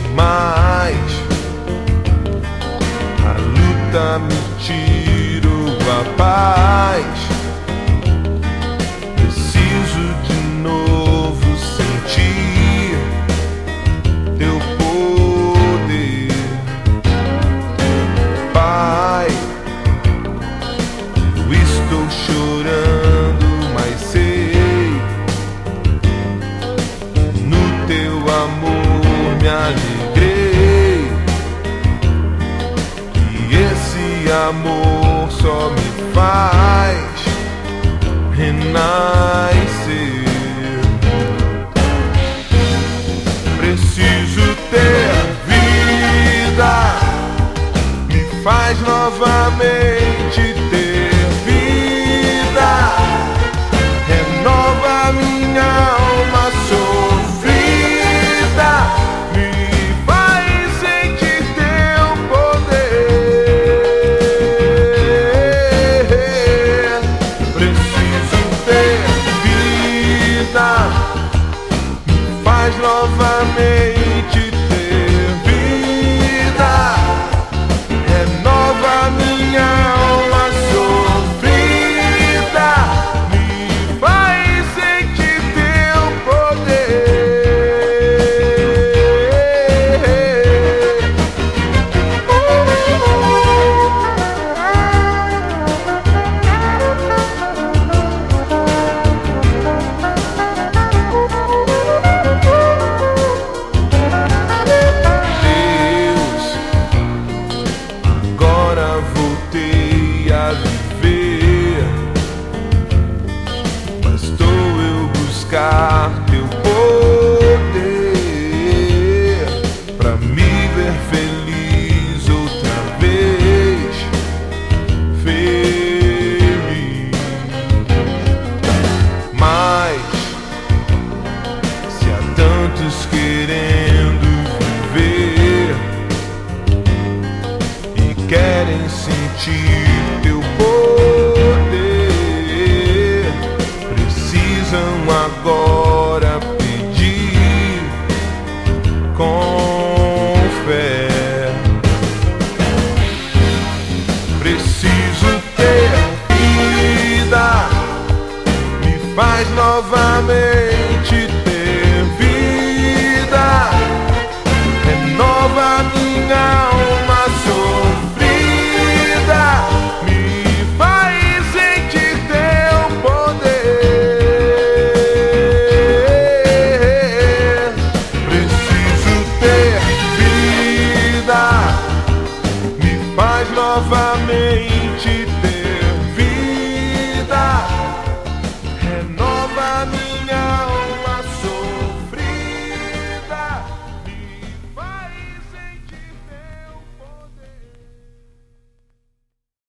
Mas a luta me tirou a paz. Preciso de novo sentir teu poder, Pai. Eu estou chorando, mas sei, no teu amor me alegrei. E esse amor só me faz renascer. Preciso ter vida, me faz novamente ter vida. Renova minha alma sofrida, me faz sentir teu poder. Preciso ter vida, me faz novamente ter vida. Renova minha alma sofrida, me faz sentir teu Deus, agora voltei a viver. Bastou eu buscar teu poder pra me ver feliz outra vez, feliz. Mas se há tantos querendo viver e querem sentir teu poder, precisam agora pedir com